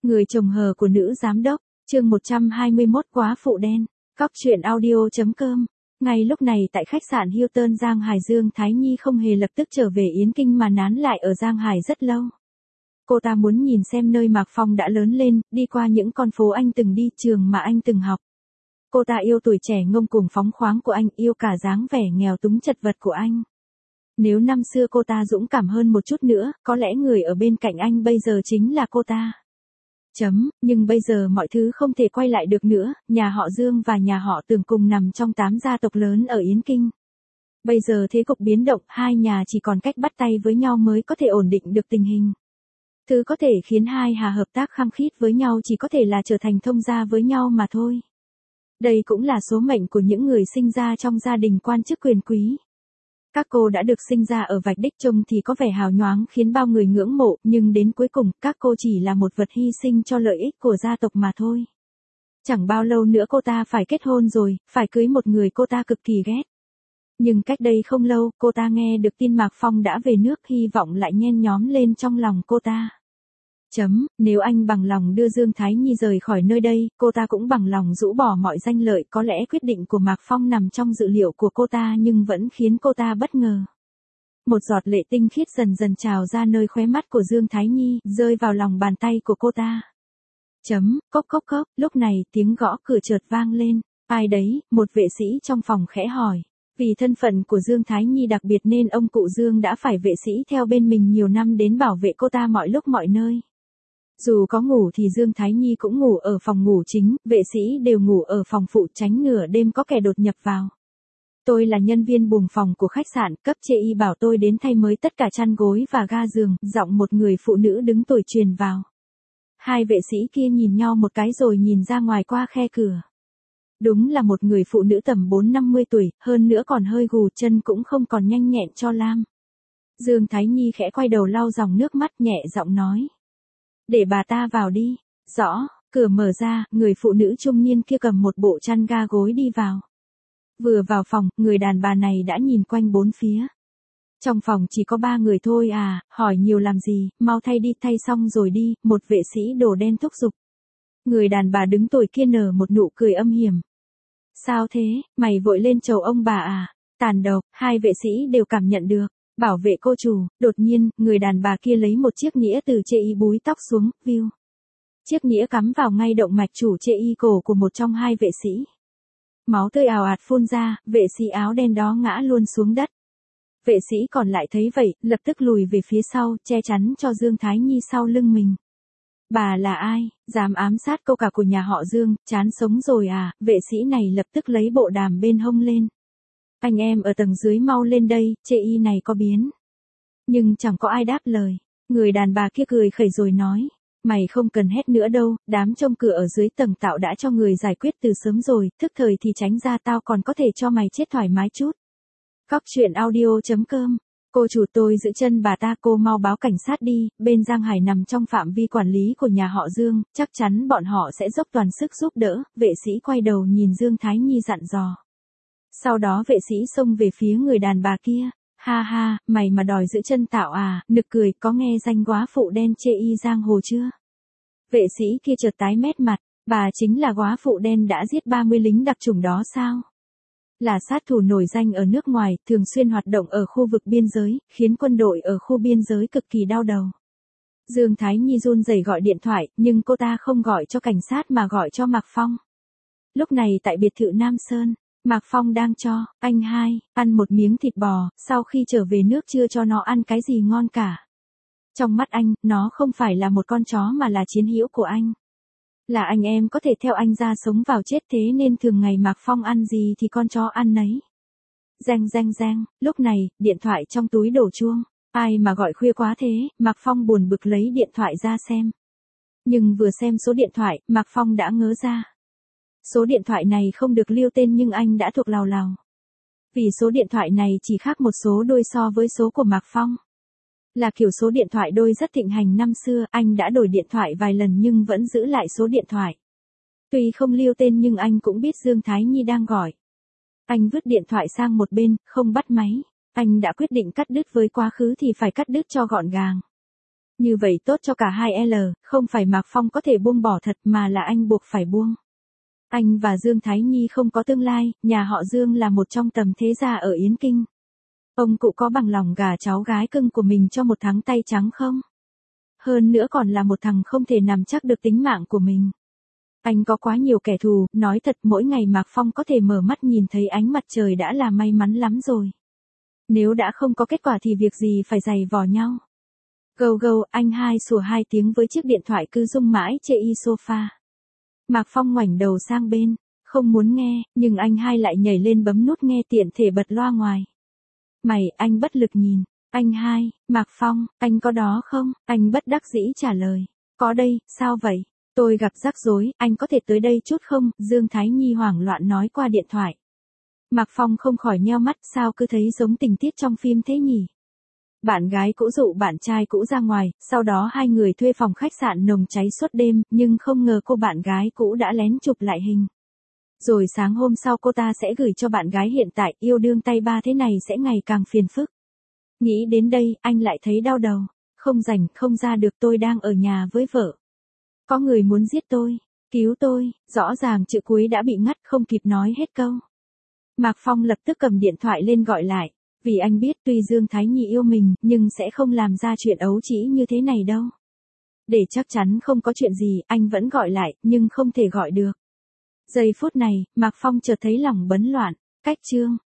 Người chồng hờ của nữ giám đốc, chương 121 quá phụ đen, cóc truyện audio.com. Ngay lúc này tại khách sạn Hilton Giang Hải, Dương Thái Nhi không hề lập tức trở về Yến Kinh mà nán lại ở Giang Hải rất lâu. Cô ta muốn nhìn xem nơi Mạc Phong đã lớn lên, đi qua những con phố anh từng đi, trường mà anh từng học. Cô ta yêu tuổi trẻ ngông cuồng phóng khoáng của anh, yêu cả dáng vẻ nghèo túng chật vật của anh. Nếu năm xưa cô ta dũng cảm hơn một chút nữa, có lẽ người ở bên cạnh anh bây giờ chính là cô ta. Nhưng bây giờ mọi thứ không thể quay lại được nữa, nhà họ Dương và nhà họ Tường cùng nằm trong 8 gia tộc lớn ở Yến Kinh. Bây giờ thế cục biến động, hai nhà chỉ còn cách bắt tay với nhau mới có thể ổn định được tình hình. Thứ có thể khiến hai nhà hợp tác khăng khít với nhau chỉ có thể là trở thành thông gia với nhau mà thôi. Đây cũng là số mệnh của những người sinh ra trong gia đình quan chức quyền quý. Các cô đã được sinh ra ở vạch đích, trông thì có vẻ hào nhoáng khiến bao người ngưỡng mộ, nhưng đến cuối cùng, các cô chỉ là một vật hy sinh cho lợi ích của gia tộc mà thôi. Chẳng bao lâu nữa cô ta phải kết hôn rồi, phải cưới một người cô ta cực kỳ ghét. Nhưng cách đây không lâu, cô ta nghe được tin Mạc Phong đã về nước, hy vọng lại nhen nhóm lên trong lòng cô ta. Nếu anh bằng lòng đưa Dương Thái Nhi rời khỏi nơi đây, cô ta cũng bằng lòng rũ bỏ mọi danh lợi. Có lẽ quyết định của Mạc Phong nằm trong dự liệu của cô ta nhưng vẫn khiến cô ta bất ngờ. Một giọt lệ tinh khiết dần dần trào ra nơi khóe mắt của Dương Thái Nhi, rơi vào lòng bàn tay của cô ta. Cốc cốc cốc, lúc này tiếng gõ cửa chợt vang lên. Ai đấy? Một vệ sĩ trong phòng khẽ hỏi. Vì thân phận của Dương Thái Nhi đặc biệt nên ông cụ Dương đã phải vệ sĩ theo bên mình nhiều năm đến bảo vệ cô ta mọi lúc mọi nơi. Dù có ngủ thì Dương Thái Nhi cũng ngủ ở phòng ngủ chính, vệ sĩ đều ngủ ở phòng phụ, tránh nửa đêm có kẻ đột nhập vào. Tôi là nhân viên buồng phòng của khách sạn, cấp trên y bảo tôi đến thay mới tất cả chăn gối và ga giường, giọng một người phụ nữ đứng tuổi truyền vào. Hai vệ sĩ kia nhìn nhau một cái rồi nhìn ra ngoài qua khe cửa. Đúng là một người phụ nữ tầm 40-50 tuổi, hơn nữa còn hơi gù, chân cũng không còn nhanh nhẹn cho lam. Dương Thái Nhi khẽ quay đầu lau dòng nước mắt, nhẹ giọng nói. Để bà ta vào đi. Rõ, cửa mở ra, người phụ nữ trung niên kia cầm một bộ chăn ga gối đi vào. Vừa vào phòng, người đàn bà này đã nhìn quanh bốn phía. Trong phòng chỉ có 3 người thôi à, hỏi nhiều làm gì, mau thay đi, thay xong rồi đi, một vệ sĩ đồ đen thúc giục. Người đàn bà đứng tuổi kia nở một nụ cười âm hiểm. Sao thế, mày vội lên chầu ông bà à? Tàn độc, hai vệ sĩ đều cảm nhận được. Bảo vệ cô chủ, đột nhiên, người đàn bà kia lấy một chiếc nĩa từ chê y búi tóc xuống, view. Chiếc nĩa cắm vào ngay động mạch chủ chê y cổ của một trong hai vệ sĩ. Máu tươi ào ạt phun ra, vệ sĩ áo đen đó ngã luôn xuống đất. Vệ sĩ còn lại thấy vậy, lập tức lùi về phía sau, che chắn cho Dương Thái Nhi sau lưng mình. Bà là ai, dám ám sát cô cả của nhà họ Dương, chán sống rồi à, vệ sĩ này lập tức lấy bộ đàm bên hông lên. Anh em ở tầng dưới mau lên đây, chê y này có biến. Nhưng chẳng có ai đáp lời. Người đàn bà kia cười khẩy rồi nói. Mày không cần hét nữa đâu, đám trông cửa ở dưới tầng tạo đã cho người giải quyết từ sớm rồi, thức thời thì tránh ra, tao còn có thể cho mày chết thoải mái chút. Cóc truyện audio.com. Cô chủ, tôi giữ chân bà ta, cô mau báo cảnh sát đi, bên Giang Hải nằm trong phạm vi quản lý của nhà họ Dương, chắc chắn bọn họ sẽ dốc toàn sức giúp đỡ. Vệ sĩ quay đầu nhìn Dương Thái Nhi dặn dò. Sau đó vệ sĩ xông về phía người đàn bà kia. Ha ha, mày mà đòi giữ chân tạo à, nực cười, có nghe danh góa phụ đen chê y giang hồ chưa? Vệ sĩ kia chợt tái mét mặt, bà chính là góa phụ đen đã giết 30 lính đặc chủng đó sao? Là sát thủ nổi danh ở nước ngoài, thường xuyên hoạt động ở khu vực biên giới, khiến quân đội ở khu biên giới cực kỳ đau đầu. Dương Thái Nhi run rẩy gọi điện thoại, nhưng cô ta không gọi cho cảnh sát mà gọi cho Mạc Phong. Lúc này tại biệt thự Nam Sơn, Mạc Phong đang cho anh hai ăn một miếng thịt bò, sau khi trở về nước chưa cho nó ăn cái gì ngon cả. Trong mắt anh, nó không phải là một con chó mà là chiến hữu của anh. Là anh em có thể theo anh ra sống vào chết, thế nên thường ngày Mạc Phong ăn gì thì con chó ăn nấy. Reng, lúc này, điện thoại trong túi đổ chuông. Ai mà gọi khuya quá thế, Mạc Phong buồn bực lấy điện thoại ra xem. Nhưng vừa xem số điện thoại, Mạc Phong đã ngớ ra. Số điện thoại này không được lưu tên nhưng anh đã thuộc lào. Vì số điện thoại này chỉ khác một số đôi so với số của Mạc Phong. Là kiểu số điện thoại đôi rất thịnh hành năm xưa, anh đã đổi điện thoại vài lần nhưng vẫn giữ lại số điện thoại. Tuy không lưu tên nhưng anh cũng biết Dương Thái Nhi đang gọi. Anh vứt điện thoại sang một bên, không bắt máy. Anh đã quyết định cắt đứt với quá khứ thì phải cắt đứt cho gọn gàng. Như vậy tốt cho cả hai L, không phải Mạc Phong có thể buông bỏ thật mà là anh buộc phải buông. Anh và Dương Thái Nhi không có tương lai, nhà họ Dương là một trong tầm thế gia ở Yến Kinh. Ông cụ có bằng lòng gả cháu gái cưng của mình cho một thằng tay trắng không? Hơn nữa còn là một thằng không thể nắm chắc được tính mạng của mình. Anh có quá nhiều kẻ thù, nói thật mỗi ngày Mạc Phong có thể mở mắt nhìn thấy ánh mặt trời đã là may mắn lắm rồi. Nếu đã không có kết quả thì việc gì phải giày vò nhau. Gâu gâu, anh hai sủa hai tiếng với chiếc điện thoại cứ rung mãi trên sofa. Mạc Phong ngoảnh đầu sang bên, không muốn nghe, nhưng anh hai lại nhảy lên bấm nút nghe tiện thể bật loa ngoài. Mày, anh bất lực nhìn. Anh hai, Mạc Phong, anh có đó không? Anh bất đắc dĩ trả lời. Có đây, sao vậy? Tôi gặp rắc rối, anh có thể tới đây chút không? Dương Thái Nhi hoảng loạn nói qua điện thoại. Mạc Phong không khỏi nheo mắt, sao cứ thấy giống tình tiết trong phim thế nhỉ? Bạn gái cũ dụ bạn trai cũ ra ngoài, sau đó hai người thuê phòng khách sạn nồng cháy suốt đêm, nhưng không ngờ cô bạn gái cũ đã lén chụp lại hình. Rồi sáng hôm sau cô ta sẽ gửi cho bạn gái hiện tại, yêu đương tay ba thế này sẽ ngày càng phiền phức. Nghĩ đến đây, anh lại thấy đau đầu. Không rảnh, không ra được, tôi đang ở nhà với vợ. Có người muốn giết tôi, cứu tôi, rõ ràng chữ cuối đã bị ngắt không kịp nói hết câu. Mạc Phong lập tức cầm điện thoại lên gọi lại, vì anh biết tuy Dương Thái Nhi yêu mình, nhưng sẽ không làm ra chuyện ấu trĩ như thế này đâu. Để chắc chắn không có chuyện gì, anh vẫn gọi lại, nhưng không thể gọi được. Giây phút này, Mạc Phong chợt thấy lòng bấn loạn, cách chương.